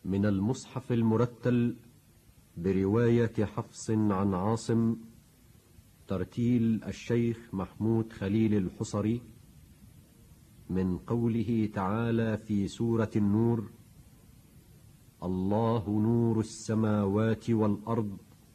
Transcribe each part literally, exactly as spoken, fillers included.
من المصحف المرتل برواية حفص عن عاصم، ترتيل الشيخ محمود خليل الحصري، من قوله تعالى في سورة النور: الله نور السماوات والأرض،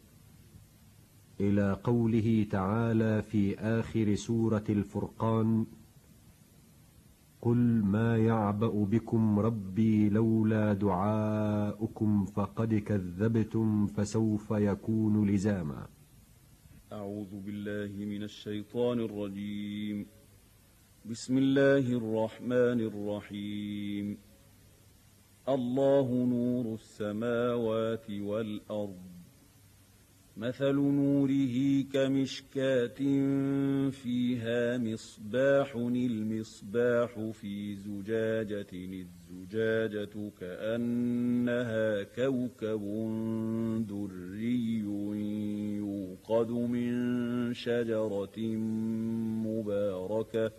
إلى قوله تعالى في آخر سورة الفرقان: قل ما يعبأ بكم ربي لولا دعاؤكم فقد كذبتم فسوف يكون لزاما. أعوذ بالله من الشيطان الرجيم. بسم الله الرحمن الرحيم. الله نور السماوات والأرض، مثل نوره كمشكاة فيها مصباح، المصباح في زجاجة، الزجاجة كأنها كوكب دري يوقد من شجرة مباركة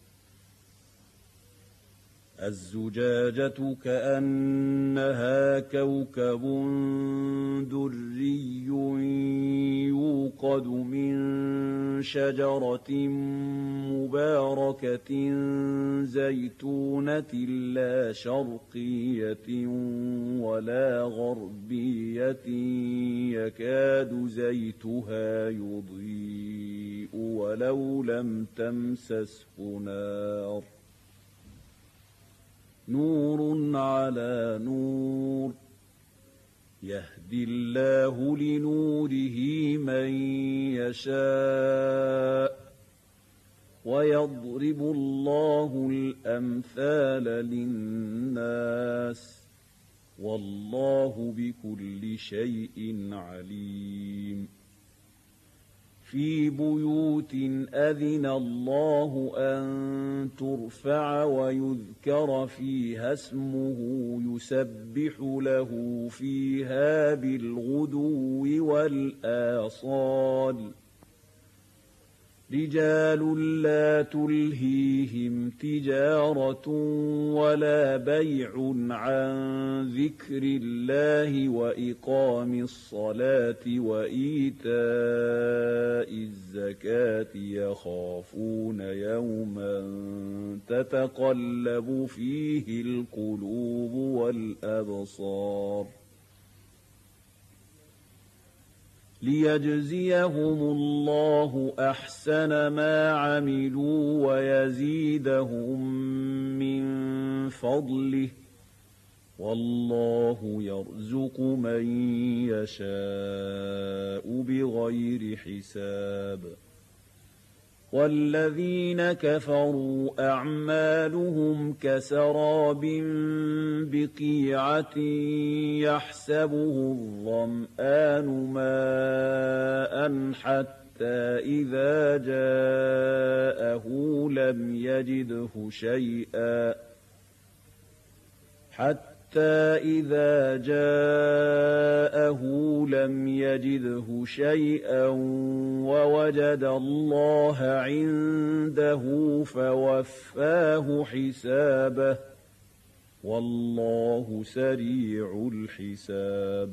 الزجاجة كأنها كوكب دري يوقد من شجرة مباركة زيتونة لا شرقية ولا غربية يكاد زيتها يضيء ولو لم تمسسه نار، نور على نور، يهدي الله لنوره من يشاء، ويضرب الله الأمثال للناس، والله بكل شيء عليم. في بيوت أذن الله أن ترفع ويذكر فيها اسمه يسبح له فيها بالغدو والآصال، رجال لا تلهيهم تجارة ولا بيع عن ذكر الله وإقام الصلاة وإيتاء الزكاة يخافون يوما تتقلب فيه القلوب والأبصار، ليجزيهم الله أحسن ما عملوا ويزيدهم من فضله، والله يرزق من يشاء بغير حساب. والذين كفروا أعمالهم كسراب بقيعة يحسبه الظمآن ماء حتى إذا جاءه لم يجده شيئا حتى إذا جاءه لم يجده شيئا ووجد الله عنده فوفاه حسابه، والله سريع الحساب.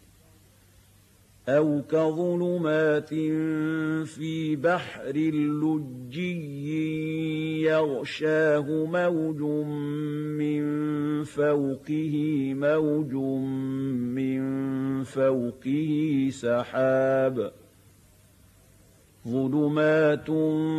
أو كظلمات في بحر لجي يغشاه موج من فوقه موج من فوقه سحاب، ظلمات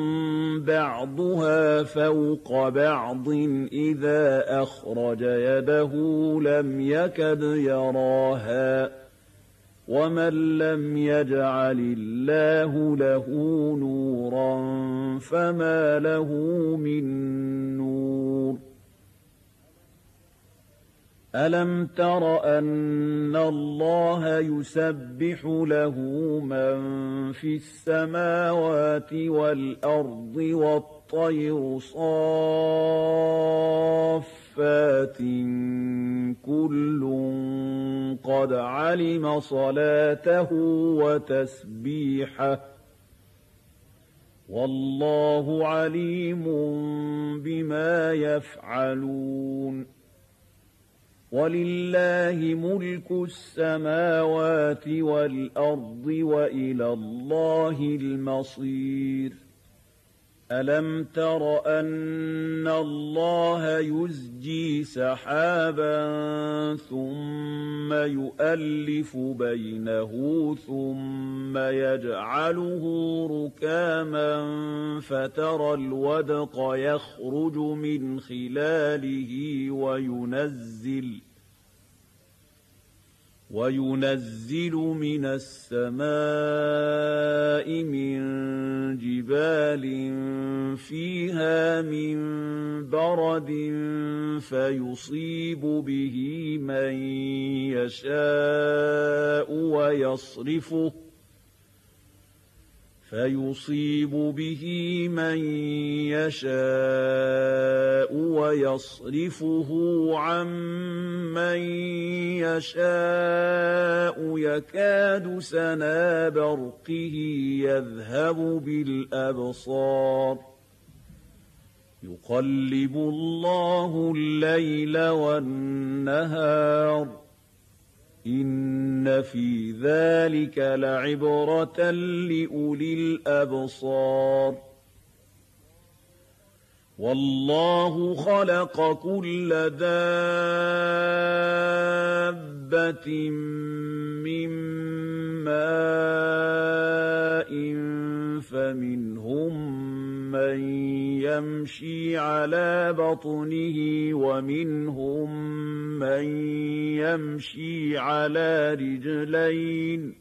بعضها فوق بعض إذا أخرج يده لم يكد يراها، ومن لم يجعل الله له نورا فما له من نور. ألم تر أن الله يسبح له من في السماوات والأرض والطير صافات كل قد علم صلاته وتسبيحه، والله عليم بما يفعلون. وَلِلَّهِ مُلْكُ السَّمَاوَاتِ وَالْأَرْضِ وَإِلَى اللَّهِ الْمَصِيرُ أَلَمْ تَرَ أَنَّ اللَّهَ يُزْجِي سَحَابًا ثُمَّ يُؤَلِّفُ بَيْنَهُ ثُمَّ يَجْعَلُهُ رُكَامًا فَتَرَى الْوَدْقَ يَخْرُجُ مِنْ خِلَالِهِ وَيُنَزِّلُ وَيُنَزِّلُ مِنَ السَّمَاءِ مِن جِبَالٍ فِيهَا مِن بَرَدٍ فَيُصِيبُ بِهِ مَن يَشَاءُ وَيَصْرِفُهُ فَيُصِيبُ بِهِ مَن يَشَاءُ وَيَصْرِفُهُ عَن مَّن يَشَاءُ يَكَادُ سَنَا بَرْقِهِ يَذْهَبُ بِالْأَبْصَارِ يُقَلِّبُ اللَّهُ اللَّيْلَ وَالنَّهَارَ إِنَّ فِي ذَلِكَ لَعِبْرَةً لِّأُولِي الْأَبْصَارِ وَاللَّهُ خَلَقَ كُلَّ دَابَّةٍ مِّن مَّاءٍ فَمِنْهُم مَّن يَمْشِي عَلَىٰ بَطْنِهِ وَمِنْهُم مَّن يَمْشِي عَلَىٰ رِجْلَيْنِ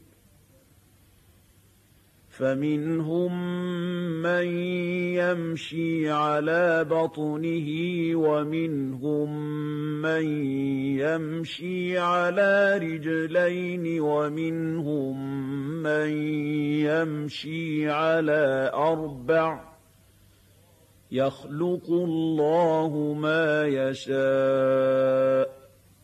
فَمِنْهُم مَّن يَمْشِي عَلَىٰ بَطْنِهِ وَمِنْهُم مَّن يَمْشِي عَلَىٰ رِجْلَيْنِ وَمِنْهُم مَّن يَمْشِي عَلَىٰ أَرْبَعٍ ۚ يَخْلُقُ اللَّهُ مَا يَشَاءُ ۚ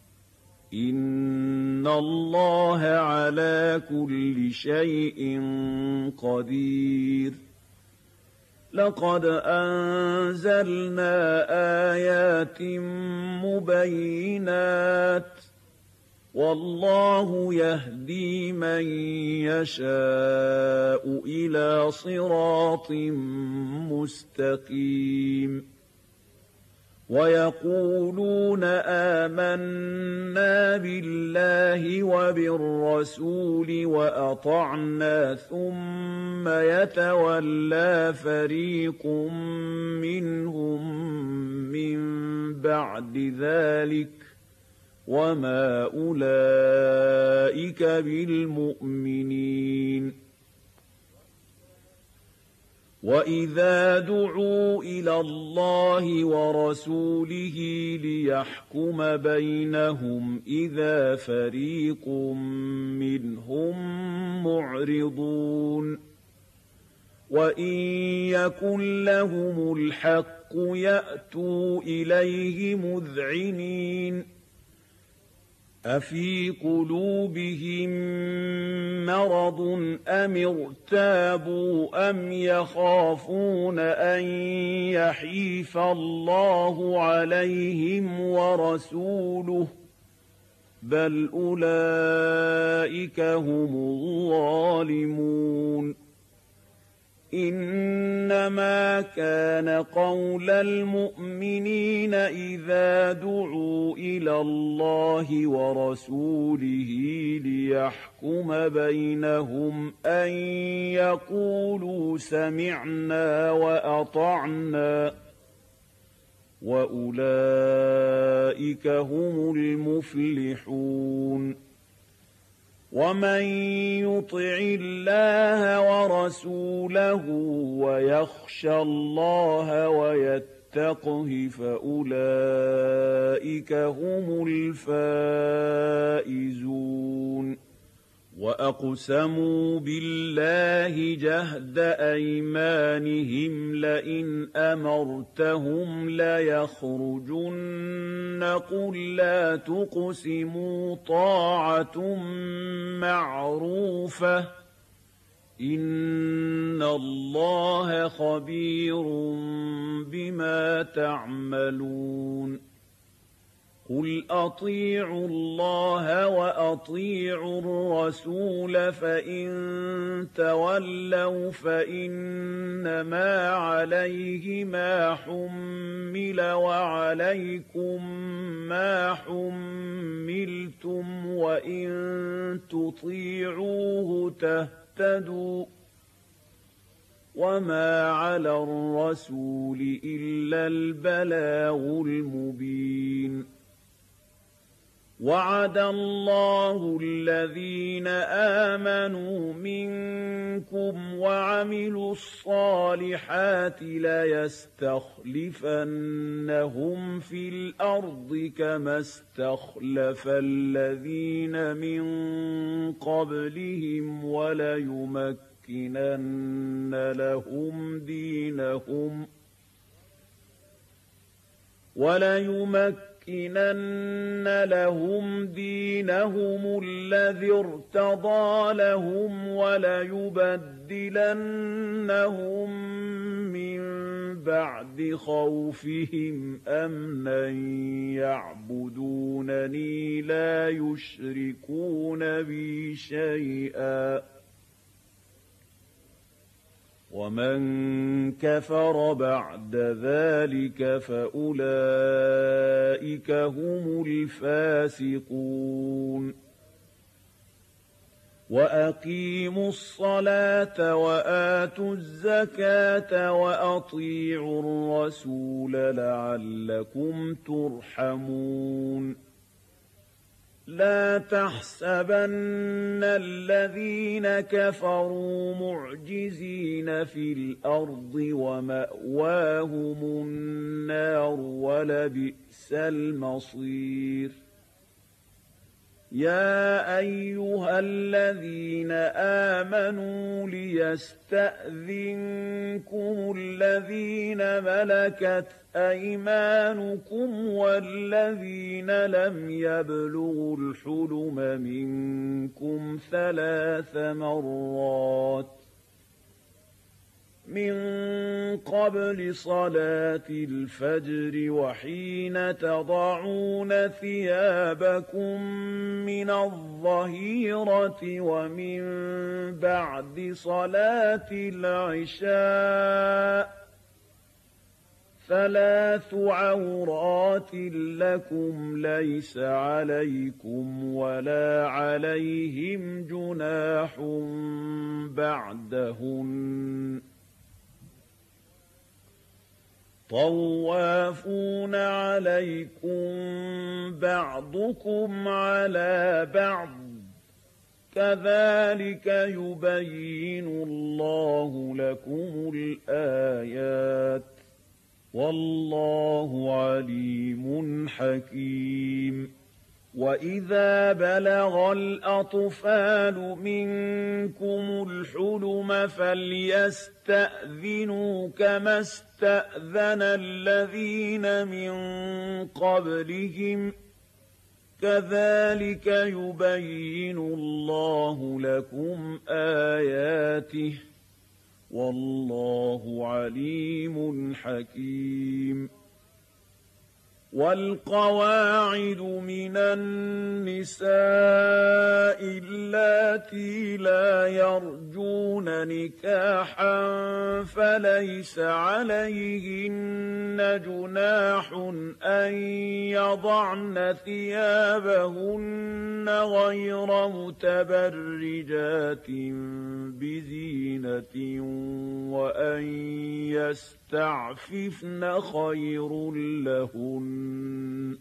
إِنَّ اللَّهَ عَلَىٰ كُلِّ شَيْءٍ قَدِيرٌ لَقَدْ أَنزَلْنَا آيَاتٍ مُبَيِّنَاتٍ ۚ وَاللَّهُ يَهْدِي مَن يَشَاءُ إِلَىٰ صِرَاطٍ مُّسْتَقِيمٍ وَيَقُولُونَ آمَنَّا بِاللَّهِ وَبِالرَّسُولِ وَأَطَعْنَا ثُمَّ يَتَوَلَّىٰ فَرِيقٌ مِّنْهُم مِّن بَعْدِ ذَٰلِكَ ۚ وَمَا أُولَٰئِكَ بِالْمُؤْمِنِينَ وَإِذَا دُعُوا إِلَى اللَّهِ وَرَسُولِهِ لِيَحْكُمَ بَيْنَهُمْ إِذَا فَرِيقٌ مِّنْهُم مُّعْرِضُونَ وَإِن يَكُن لَّهُمُ الْحَقُّ يَأْتُوا إِلَيْهِ مُذْعِنِينَ أَفِي قُلُوبِهِم مَّرَضٌ أَمِ ارْتَابُوا أَمْ يَخَافُونَ أَن يَحِيفَ اللَّهُ عَلَيْهِمْ وَرَسُولُهُ ۚ بَلْ أُولَٰئِكَ هُمُ الظَّالِمُونَ إِنَّمَا كَانَ قَوْلَ الْمُؤْمِنِينَ إِذَا دُعُوا إِلَى اللَّهِ وَرَسُولِهِ لِيَحْكُمَ بَيْنَهُمْ أَن يَقُولُوا سَمِعْنَا وَأَطَعْنَا ۚ وَأُولَٰئِكَ هُمُ الْمُفْلِحُونَ وَمَن يُطِعِ اللَّهَ وَرَسُولَهُ وَيَخْشَ اللَّهَ وَيَتَّقْهِ فَأُولَٰئِكَ هُمُ الْفَائِزُونَ وَأَقْسَمُوا بِاللَّهِ جَهْدَ أَيْمَانِهِمْ لَئِنْ أَمَرْتَهُمْ لَيَخْرُجُنَّ ۖ قُل لَّا تُقْسِمُوا طَاعَةٌ مَّعْرُوفَةٌ ۚ إِنَّ اللَّهَ خَبِيرٌ بِمَا تَعْمَلُونَ قُلْ أَطِيعُوا اللَّهَ وَأَطِيعُوا الرَّسُولَ فَإِن تَوَلَّوْا فَإِنَّمَا عَلَيْهِ مَا حُمِّلَ وَعَلَيْكُم مَّا حُمِّلْتُمْ ۖ وَإِن تُطِيعُوهُ تَهْتَدُوا ۚ وَمَا عَلَى الرَّسُولِ إِلَّا الْبَلَاغُ الْمُبِينُ. وَعَدَ اللَّهُ الَّذِينَ آمَنُوا مِنكُمْ وَعَمِلُوا الصَّالِحَاتِ لَيَسْتَخْلِفَنَّهُمْ فِي الْأَرْضِ كَمَا اسْتَخْلَفَ الَّذِينَ مِن قَبْلِهِمْ وَلَيُمَكِّنَنَّ لَهُمْ دِينَهُمْ وَلَيُمَكِّنَنَّ لَهُمْ دِينَهُمُ الَّذِي ارْتَضَىٰ لَهُمْ وَلَيُبَدِّلَنَّهُم مِّن بَعْدِ خَوْفِهِمْ أَمْنًا يَعْبُدُونَنِي لَا يُشْرِكُونَ بِي شَيْئًا ۚ وَمَن كَفَرَ بَعْدَ ذَٰلِكَ فَأُولَٰئِكَ هُمُ الْفَاسِقُونَ. وَأَقِيمُوا الصَّلَاةَ وَآتُوا الزَّكَاةَ وَأَطِيعُوا الرَّسُولَ لَعَلَّكُمْ تُرْحَمُونَ. لَا تَحْسَبَنَّ الَّذِينَ كَفَرُوا مُعْجِزِينَ فِي الْأَرْضِ ۚ وَمَأْوَاهُمُ النَّارُ ۖ وَلَبِئْسَ الْمَصِيرُ. يَا أَيُّهَا الَّذِينَ آمَنُوا لِيَسْتَأْذِنكُمُ الَّذِينَ مَلَكَتْ أَيْمَانُكُمْ وَالَّذِينَ لَمْ يَبْلُغُوا الْحُلُمَ مِنكُمْ ثَلَاثَ مَرَّاتٍ مِّن قَبْلِ صَلَاةِ الْفَجْرِ وَحِينَ تَضَعُونَ ثِيَابَكُم مِّنَ الظَّهِيرَةِ وَمِن بَعْدِ صَلَاةِ الْعِشَاءِ ۚ ثَلَاثُ عَوْرَاتٍ لَّكُمْ لَيْسَ عَلَيْكُمْ وَلَا عَلَيْهِمْ جُنَاحٌ بَعْدَهُنَّ ۚ طَوَّافُونَ عَلَيْكُم بَعْضُكُمْ عَلَىٰ بَعْضٍ ۚ كَذَٰلِكَ يُبَيِّنُ اللَّهُ لَكُمُ الْآيَاتِ ۗ وَاللَّهُ عَلِيمٌ حَكِيمٌ. وَإِذَا بَلَغَ الْأَطْفَالُ مِنكُمُ الْحُلُمَ فَلْيَسْتَأْذِنُوا كَمَا اسْتَأْذَنَ الَّذِينَ مِن قَبْلِهِمْ ۚ كَذَٰلِكَ يُبَيِّنُ اللَّهُ لَكُمْ آيَاتِهِ ۗ وَاللَّهُ عَلِيمٌ حَكِيمٌ. وَالْقَوَاعِدُ مِنَ النِّسَاءِ اللَّاتِي لَا يَرْجُونَ نِكَاحًا فَلَيْسَ عَلَيْهِنَّ جُنَاحٌ أَن يَضَعْنَ ثِيَابَهُنَّ غَيْرَ مُتَبَرِّجَاتٍ بِزِينَةٍ ۖ وَأَن يَسْتَعْفِفْنَ خَيْرٌ لَّهُنَّ ۗ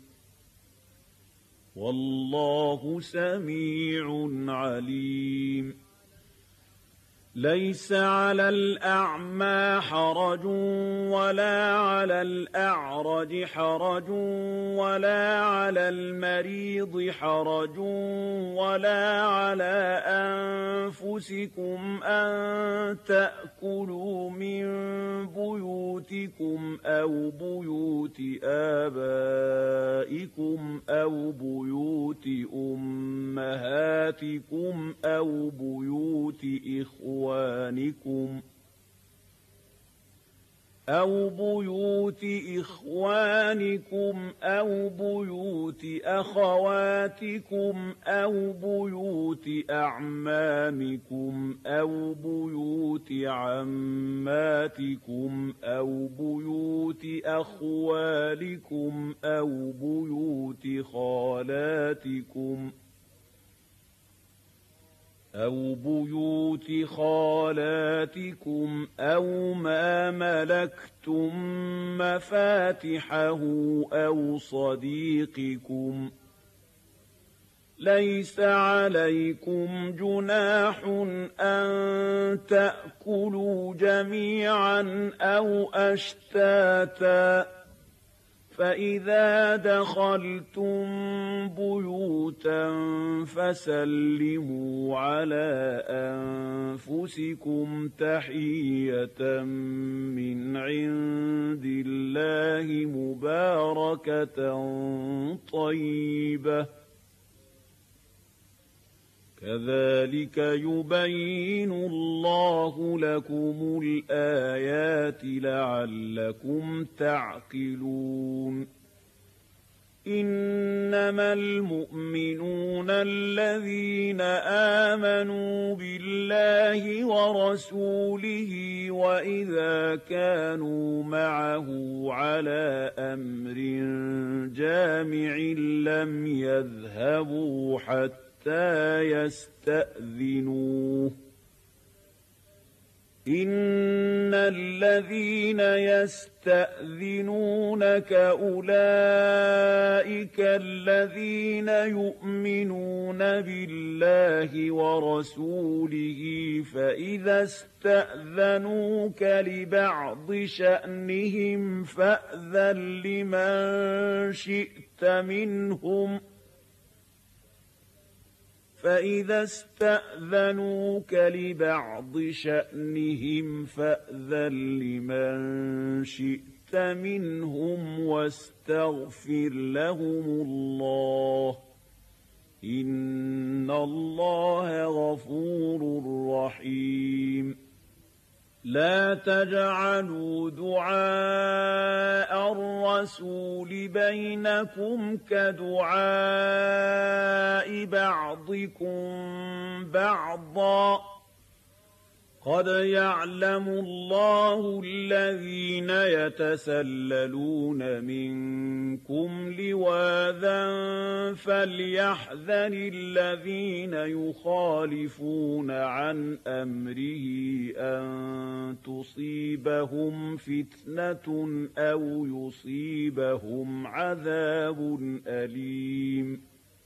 وَاللَّهُ سَمِيعٌ عَلِيمٌ. لَيْسَ عَلَى الْأَعْمَىٰ حَرَجٌ وَلَا عَلَى الْأَعْرَجِ حَرَجٌ وَلَا عَلَى الْمَرِيضِ حَرَجٌ وَلَا عَلَىٰ أَنفُسِكُمْ أَن تَأْكُلُوا مِن بُيُوتِكُمْ أَوْ بُيُوتِ آبَائِكُمْ أَوْ بُيُوتِ أُمَّهَاتِكُمْ أَوْ بُيُوتِ إِخْوَانِكُمْ إخوانكم، أو بيوت إخوانكم، أو بيوت أبائكم، أو بيوت أمهاتكم، أو بيوت إخوانكم، أو بيوت أبائكم، أو بيوت إخوانكم، أو بيوت أمهاتكم، أو بيوت إخوانكم، أَوْ بُيُوتِ إِخْوَانِكُمْ أَوْ بُيُوتِ أَخَوَاتِكُمْ أَوْ بُيُوتِ أَعْمَامِكُمْ أَوْ بُيُوتِ عَمَّاتِكُمْ أَوْ بُيُوتِ أَخْوَالِكُمْ أَوْ بُيُوتِ خَالَاتِكُمْ أَوْ بُيُوتِ خَالَاتِكُمْ أَوْ مَا مَلَكْتُم مَّفَاتِحَهُ أَوْ صَدِيقِكُمْ ۚ لَيْسَ عَلَيْكُمْ جُنَاحٌ أَن تَأْكُلُوا جَمِيعًا أَوْ أَشْتَاتًا ۚ فَإِذَا دَخَلْتُم بُيُوتًا فَسَلِّمُوا عَلَىٰ أَنفُسِكُمْ تَحِيَّةً مِّنْ عِندِ اللَّهِ مُبَارَكَةً طَيِّبَةً ۚ كَذَٰلِكَ يُبَيِّنُ اللَّهُ لَكُمُ الْآيَاتِ لَعَلَّكُمْ تَعْقِلُونَ إِنَّمَا الْمُؤْمِنُونَ الَّذِينَ آمَنُوا بِاللَّهِ وَرَسُولِهِ وَإِذَا كَانُوا مَعَهُ عَلَىٰ أَمْرٍ جَامِعٍ لَّمْ يَذْهَبُوا حَتَّىٰ يستأذنوه إن الذين يستأذنونك أولئك الذين يؤمنون بالله ورسوله فإذا استأذنوك لبعض شأنهم فأذن لمن شئت منهم فإذا استأذنوك لبعض شأنهم فأذن لمن شئت منهم واستغفر لهم الله إن الله غفور رحيم لا تجعلوا دعاء الرسول بينكم كدعاء بعضكم بعضا قد يعلم الله الذين يتسللون منكم لواذا فليحذر الذين يخالفون عن أمره أن تصيبهم فتنة أو يصيبهم عذاب أليم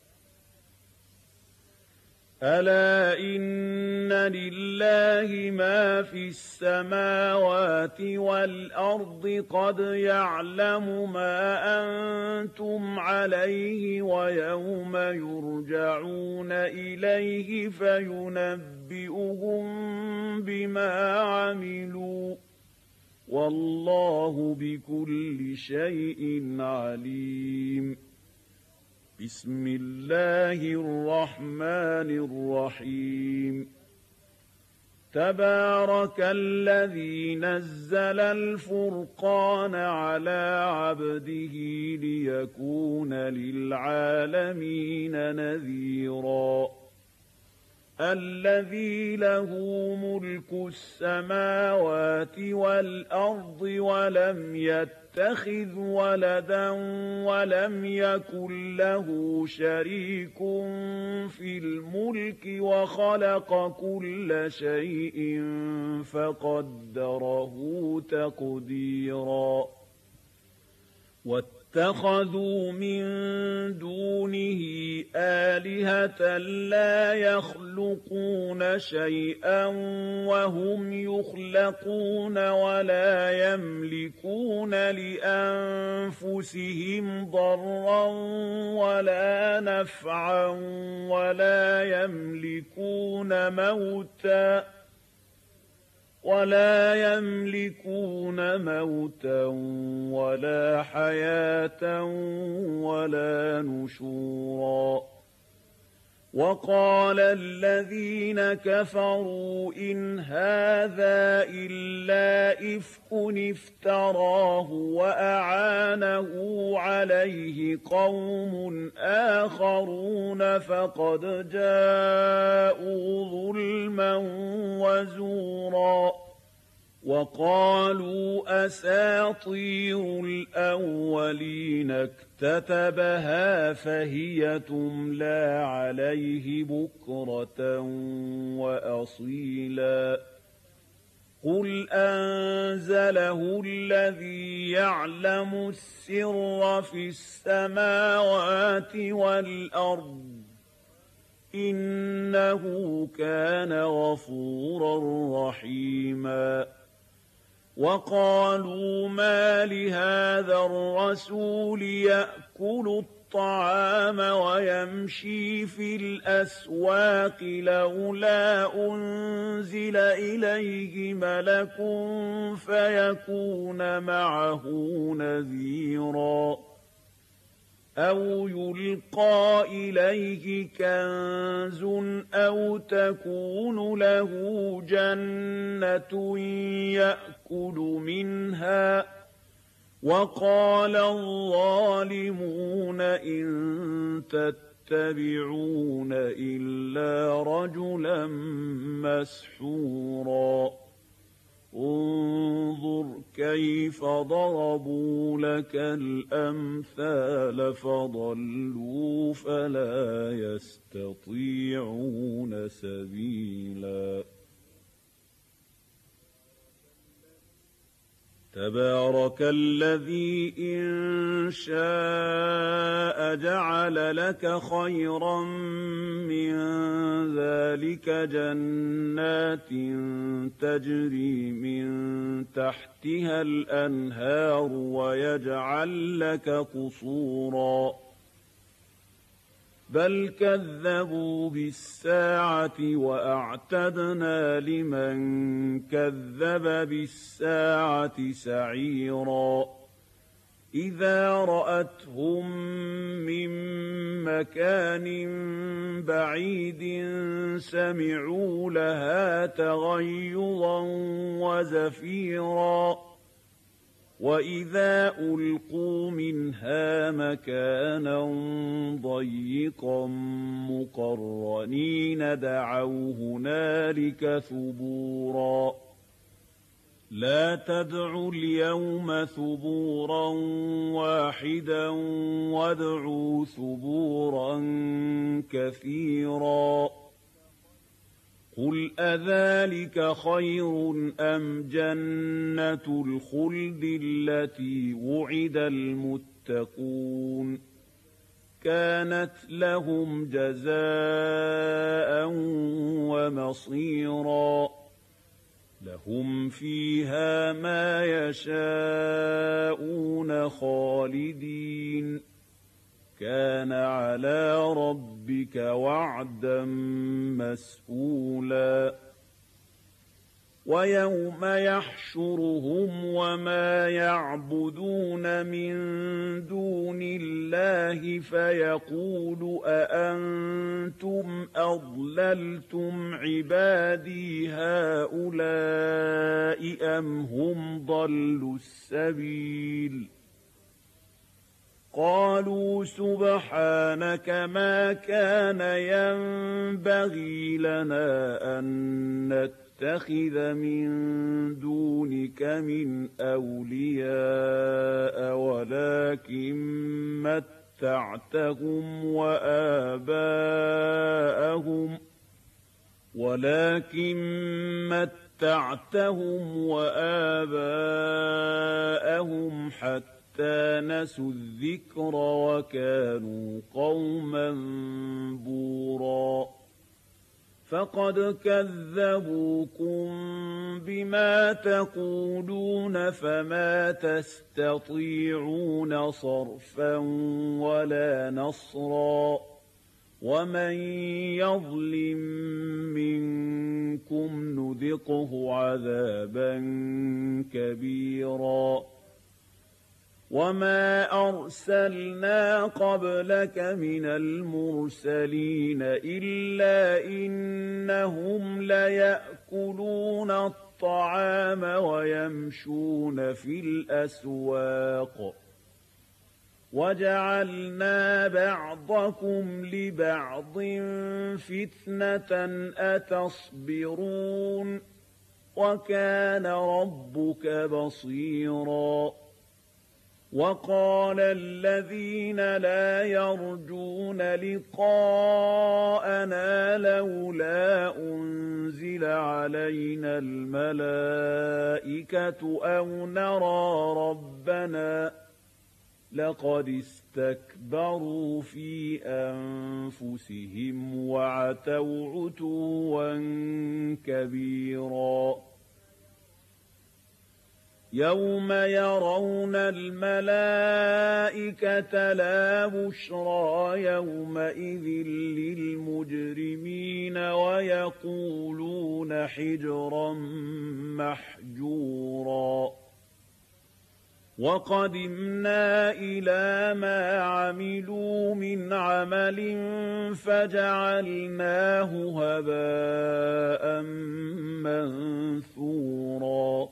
ألا إن لله ما في السماوات والأرض قد يعلم ما أنتم عليه ويوم يرجعون إليه فينبئهم بما عملوا والله بكل شيء عليم بسم الله الرحمن الرحيم تبارك الذي نزل الفرقان على عبده ليكون للعالمين نذيرا الذي له ملك السماوات والأرض ولم يتخذ ولدا ولم يكن له شريك في الملك وخلق كل شيء فقدره تقديرا واتخذوا من دونه آلهة لا يخلقون شيئا وهم يخلقون ولا يملكون لأنفسهم ضرا ولا نفعا ولا يملكون موتا ولا يملكون موتا ولا حياة ولا نشورا وقال الذين كفروا إن هذا إلا إفك افتراه وأعانه عليه قوم آخرون فقد جاءوا ظلما وزورا وقالوا أساطير الأولين اكتتبها فهي تملى عليه بكرة وأصيلا قل أنزله الذي يعلم السر في السماوات والأرض إنه كان غفورا رحيما وقالوا ما لهذا الرسول يأكل الطعام ويمشي في الأسواق لولا أنزل إليه ملك فيكون معه نذيرا أو يلقى إليه كنز أو تكون له جنة يأكل منها وقال الظالمون إن تتبعون إلا رجلا مسحورا انظر كيف ضربوا لك الأمثال فضلوا فلا يستطيعون سبيلا تبارك الذي إن شاء جعل لك خيرا من ذلك جنات تجري من تحتها الأنهار ويجعل لك قصورا بل كذبوا بالساعة وأعتدنا لمن كذب بالساعة سعيرا إذا رأتهم من مكان بعيد سمعوا لها تغيظا وزفيرا وإذا ألقوا منها مكانا ضيقا مقرنين دعوا هنالك ثبورا لا تدعوا اليوم ثبورا واحدا وادعوا ثبورا كثيرا قل أذلك خير أم جنة الخلد التي وعد المتقون كانت لهم جزاء ومصيرا لهم فيها ما يشاءون خالدين كان على ربك وعدا مسئولا ويوم يحشرهم وما يعبدون من دون الله فيقول أأنتم أضللتم عبادي هؤلاء أم هم ضلوا السبيل قالوا سبحانك ما كان ينبغي لنا أن نتخذ من دونك من أولياء ولكن متعتهم وآباءهم ولكن متعتهم وآباءهم حتى نسوا الذكر وكانوا قوما بورا فقد كذبوكم بما تقولون فما تستطيعون صرفا ولا نصرا ومن يظلم منكم نذقه عذابا كبيرا وما أرسلنا قبلك من المرسلين إلا إنهم ليأكلون الطعام ويمشون في الأسواق وجعلنا بعضكم لبعض فتنة أتصبرون وكان ربك بصيرا وقال الذين لا يرجون لقاءنا لولا أنزل علينا الملائكة أو نرى ربنا لقد استكبروا في أنفسهم وعتوا عتوا كبيرا يوم يرون الملائكة لا بشرى يومئذ للمجرمين ويقولون حجرا محجورا وقدمنا إلى ما عملوا من عمل فجعلناه هباء منثورا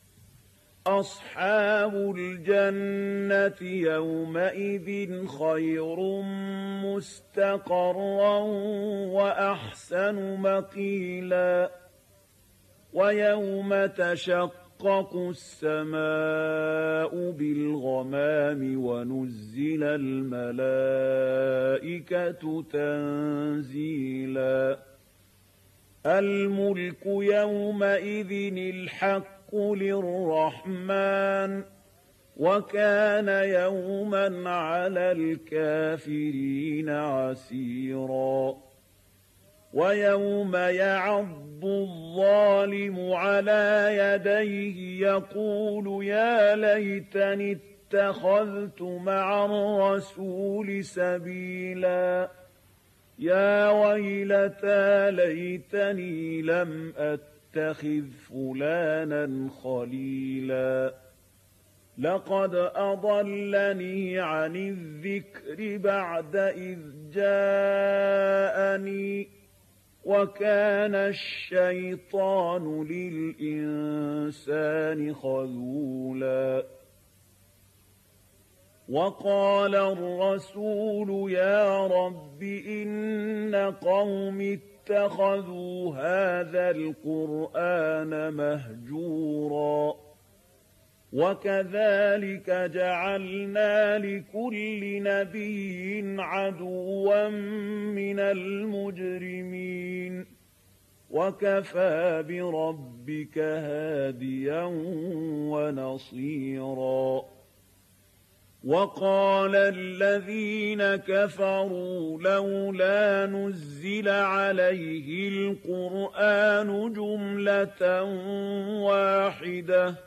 أصحاب الجنة يومئذ خير مستقرا وأحسن مقيلا ويوم تشقق السماء بالغمام ونزل الملائكة تنزيلا الملك يومئذ الحق للرحمن وكان يوما على الكافرين عسيرا ويوم يعض الظالم على يديه يقول يا ليتني اتخذت مع الرسول سبيلا يا ويلتى ليتني لم أتخذ فلانا خليلا لقد أضلني عن الذكر بعد إذ جاءني وكان الشيطان للإنسان خذولا وقال الرسول يا رب إن قوم اتخذوا هذا القرآن مهجورا وكذلك جعلنا لكل نبي عدوا من المجرمين وكفى بربك هاديا ونصيرا وقال الذين كفروا لولا نزل عليه القرآن جملة واحدة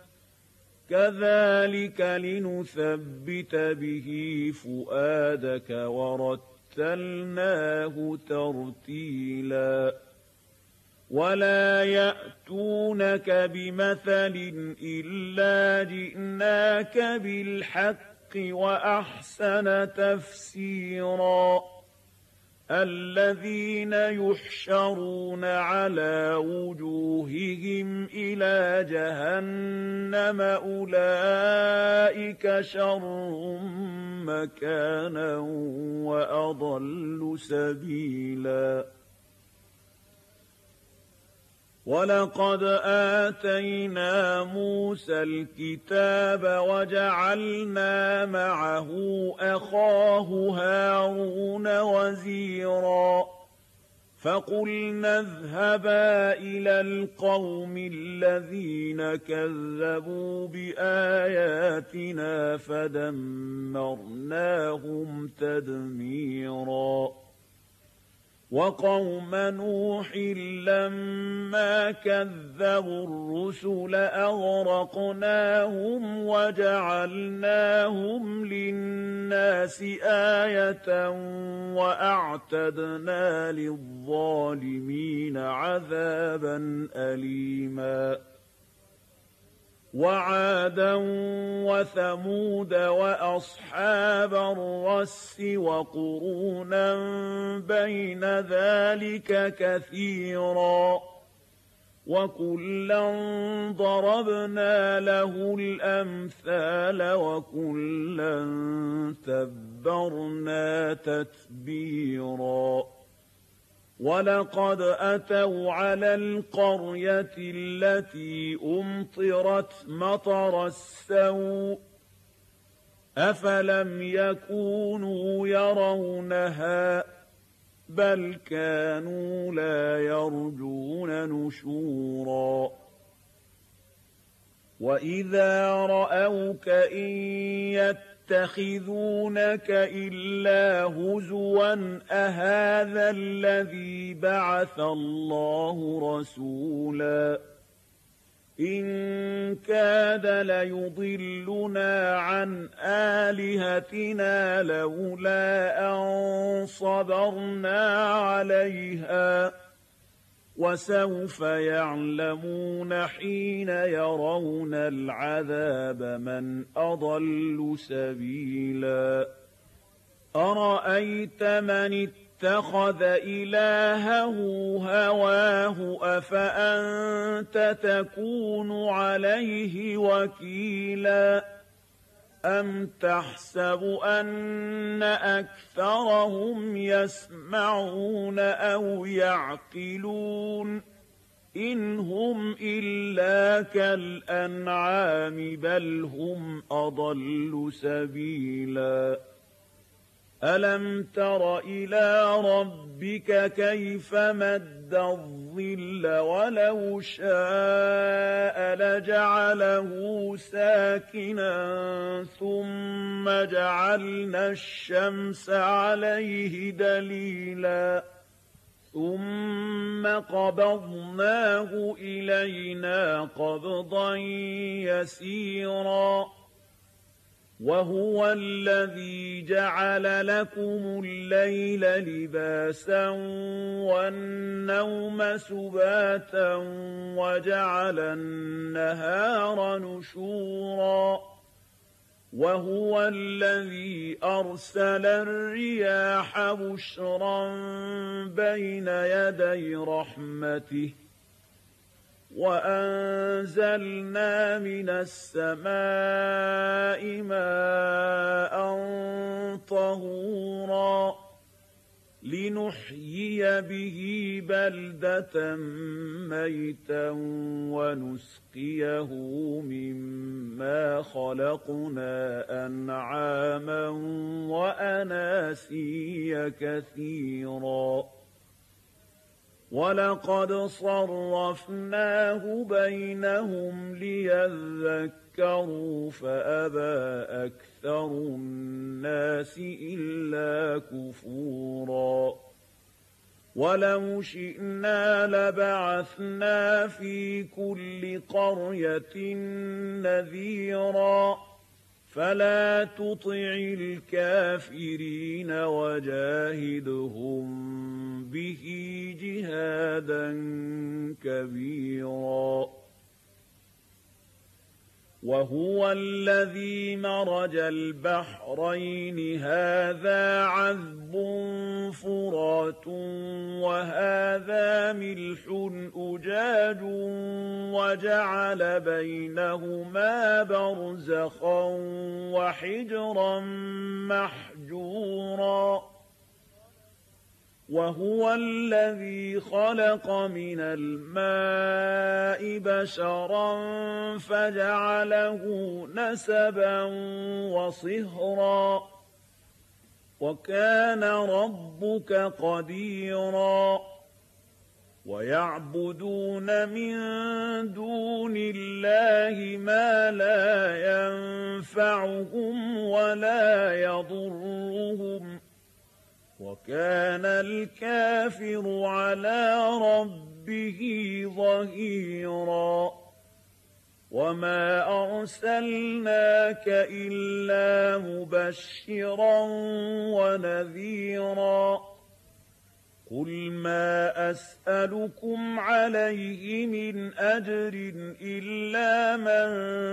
كذلك لنثبت به فؤادك ورتلناه ترتيلا ولا يأتونك بمثل إلا جئناك بالحق وأحسن تفسيرا الذين يحشرون على وجوههم إلى جهنم أولئك شر مكانا وأضل سبيلا ولقد آتينا موسى الكتاب وجعلنا معه أخاه هارون وزيرا فقلنا اذهبا إلى القوم الذين كذبوا بآياتنا فدمرناهم تدميرا وقوم نوح لما كذبوا الرسل أغرقناهم وجعلناهم للناس آية وأعتدنا للظالمين عذابا أليما وعادا وثمود وأصحاب الرس وقرونا بين ذلك كثيرا وكلا ضربنا له الأمثال وكلا تبرنا تتبيرا ولقد أتوا على القرية التي أمطرت مطر السوء أفلم يكونوا يرونها بل كانوا لا يرجون نشورا وإذا رأوك إن يتخذونك إلا هزوا أهذا الذي بعث الله رسولا إن كاد ليضلنا عن آلهتنا لولا أن صبرنا عليها وسوف يعلمون حين يرون العذاب من أضل سبيلا أرأيت من اتخذ إلهه هواه أفأنت تكون عليه وكيلا أم تحسب أن أكثرهم يسمعون أو يعقلون إن هم إلا كالأنعام بل هم أضل سبيلا ألم تر إلى ربك كيف مد الظل ولو شاء لجعله ساكنا ثم جعلنا الشمس عليه دليلا ثم قبضناه إلينا قبضا يسيرا وهو الذي جعل لكم الليل لباسا والنوم سباتا وجعل النهار نشورا وهو الذي أرسل الرياح بشرا بين يدي رحمته وأنزلنا من السماء ماء طهورا لنحيي به بلدة ميتا ونسقيه مما خلقنا أنعاما وأناسيا كثيرا ولقد صرفناه بينهم ليذكروا فأبى أكثر الناس إلا كفورا ولو شئنا لبعثنا في كل قرية نذيرا فلا تطع الكافرين وجاهدهم به جهادا كبيرا وهو الذي مرج البحرين هذا عذب فرات وهذا ملح أجاج وجعل بينهما برزخا وحجرا محجورا وهو الذي خلق من الماء بشرا فجعله نسبا وصهرا وكان ربك قديرا ويعبدون من دون الله ما لا ينفعهم ولا يضرهم وكان الكافر على ربه ظهيرا وما أرسلناك إلا مبشرا ونذيرا قُلْ مَا أَسْأَلُكُمْ عَلَيْهِ مِنْ أَجْرٍ إِلَّا مَنْ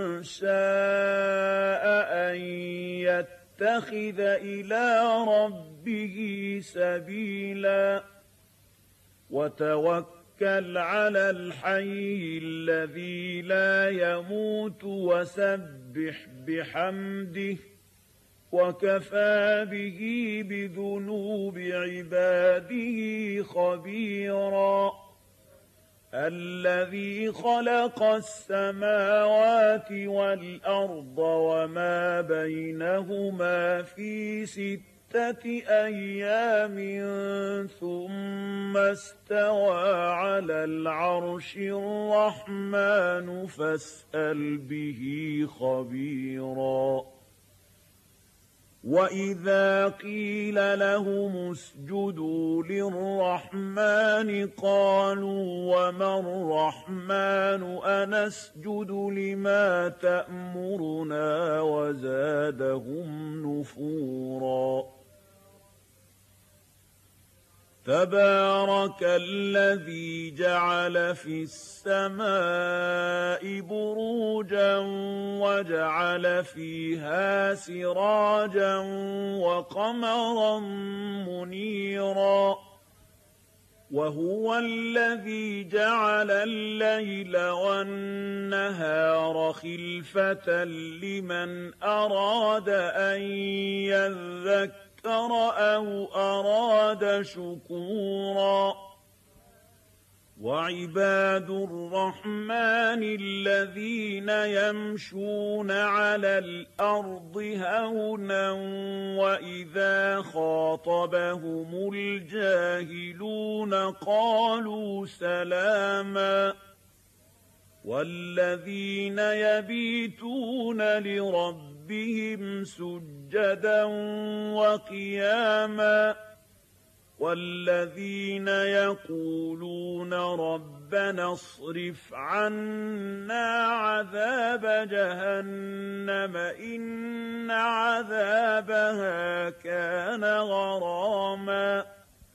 شَاءَ أَنْ يَتَّخِذَ إِلَى رَبِّهِ سَبِيلًا وَتَوَكَّلْ عَلَى الْحَيِّ الَّذِي لَا يَمُوتُ وَسَبِّحْ بِحَمْدِهِ وَكَفَى بِهِ بِذُنُوبِ عِبَادِهِ خَبِيرًا الَّذِي خَلَقَ السَّمَاوَاتِ وَالْأَرْضَ وَمَا بَيْنَهُمَا فِي سِتَّةِ أَيَّامٍ ثُمَّ اسْتَوَىٰ عَلَى الْعَرْشِ الرَّحْمَٰنُ فَاسْأَلْ بِهِ خَبِيرًا وَإِذَا قِيلَ لَهُمُ اسْجُدُوا لِلرَّحْمَٰنِ قَالُوا وَمَا الرَّحْمَٰنُ أَنَسْجُدُ لِمَا تَأْمُرُنَا وَزَادَهُمْ نُفُورًا تَبَارَكَ الَّذِي جَعَلَ فِي السَّمَاءِ بُرُوجًا وَجَعَلَ فِيهَا سِرَاجًا وَقَمَرًا مُّنِيرًا وَهُوَ الَّذِي جَعَلَ اللَّيْلَ وَالنَّهَارَ خِلْفَةً لِّمَنْ أَرَادَ أَن يَذَّكَّرَ أَوْ أَرَادَ شُكُورًا وَعِبَادُ الرَّحْمَٰنِ الَّذِينَ يَمْشُونَ عَلَى الْأَرْضِ هَوْنًا وَإِذَا خَاطَبَهُمُ الْجَاهِلُونَ قَالُوا سَلَامًا وَالَّذِينَ يَبِيتُونَ لِرَبِّهِمْ سُجَّدًا وَقِيَامًا وَالَّذِينَ يَقُولُونَ رَبَّنَا اصْرِفْ عَنَّا عَذَابَ جَهَنَّمَ إِنَّ عَذَابَهَا كَانَ غَرَامًا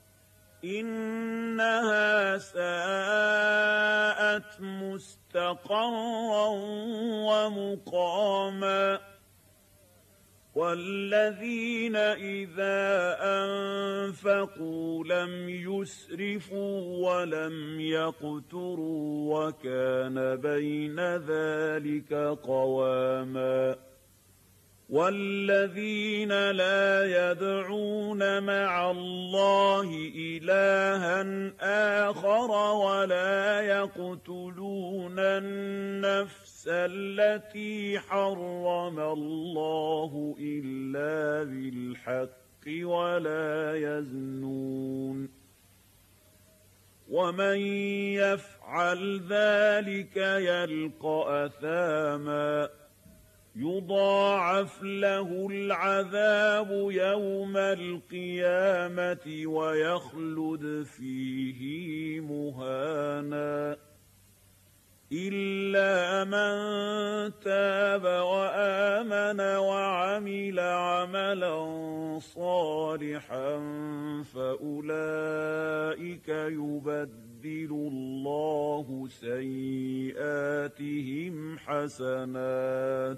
إِنَّهَا سَاءَتْ مُسْتَقَرًّا وَمُقَامًا وَالَّذِينَ إِذَا أَنفَقُوا لَمْ يُسْرِفُوا وَلَمْ يَقْتُرُوا وَكَانَ بَيْنَ ذَلِكَ قَوَامًا وَالَّذِينَ لَا يَدْعُونَ مَعَ اللَّهِ إِلَٰهًا آخَرَ وَلَا يَقْتُلُونَ النَّفْسَ الَّتِي حَرَّمَ اللَّهُ إِلَّا بِالْحَقِّ وَلَا يَزْنُونَ وَمَن يَفْعَلْ ذَلِكَ يَلْقَ أَثَامًا يُضَاعَفْ لَهُ الْعَذَابُ يَوْمَ الْقِيَامَةِ وَيَخْلُدْ فِيهِ مُهَانًا إِلَّا مَن تَابَ وَآمَنَ وَعَمِلَ عَمَلًا صَالِحًا فَأُولَٰئِكَ يُبَدِّلُ اللَّهُ سَيِّئَاتِهِمْ حَسَنَاتٍ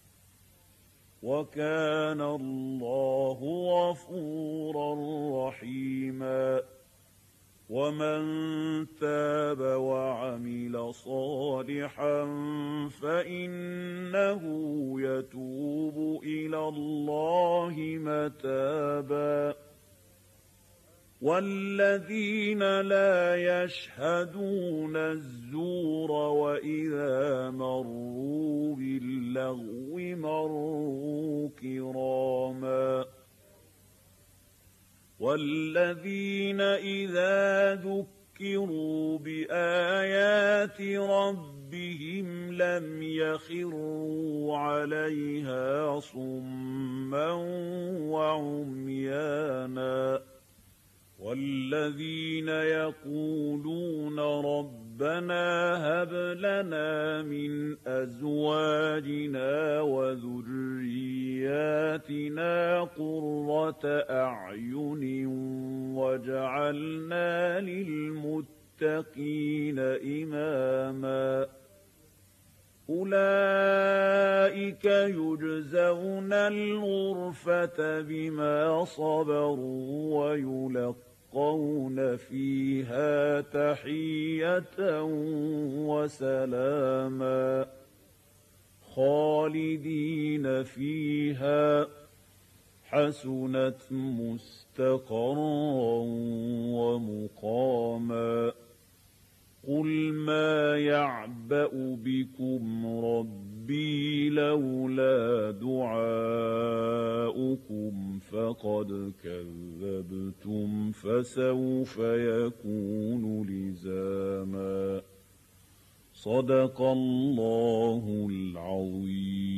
وَكَانَ اللَّهُ غَفُورًا رَّحِيمًا وَمَن تَابَ وَعَمِلَ صَالِحًا فَإِنَّهُ يَتُوبُ إِلَى اللَّهِ مَتَابًا وَالَّذِينَ لَا يَشْهَدُونَ الزُّورَ وَإِذَا مَرُّوا بِاللَّغْوِ مَرُّوا كِرَامًا وَالَّذِينَ إِذَا ذُكِّرُوا بِآيَاتِ رَبِّهِمْ لَمْ يَخِرُّوا عَلَيْهَا صُمًّا وَعُمْيَانًا وَالَّذِينَ يَقُولُونَ رَبَّنَا هَبْ لَنَا مِنْ أَزْوَاجِنَا وَذُرِّيَّاتِنَا قُرَّةَ أَعْيُنٍ وجعلنا للمتقين إماما أولئك يجزون الغرفة بما صبروا ويلقون فيها تحية وسلاما خالدين فيها حسنت مستقرا ومقاما قل ما يعبأ بكم ربي لولا دعاؤكم فقد كذبتم فسوف يكون لزاما صدق الله العظيم.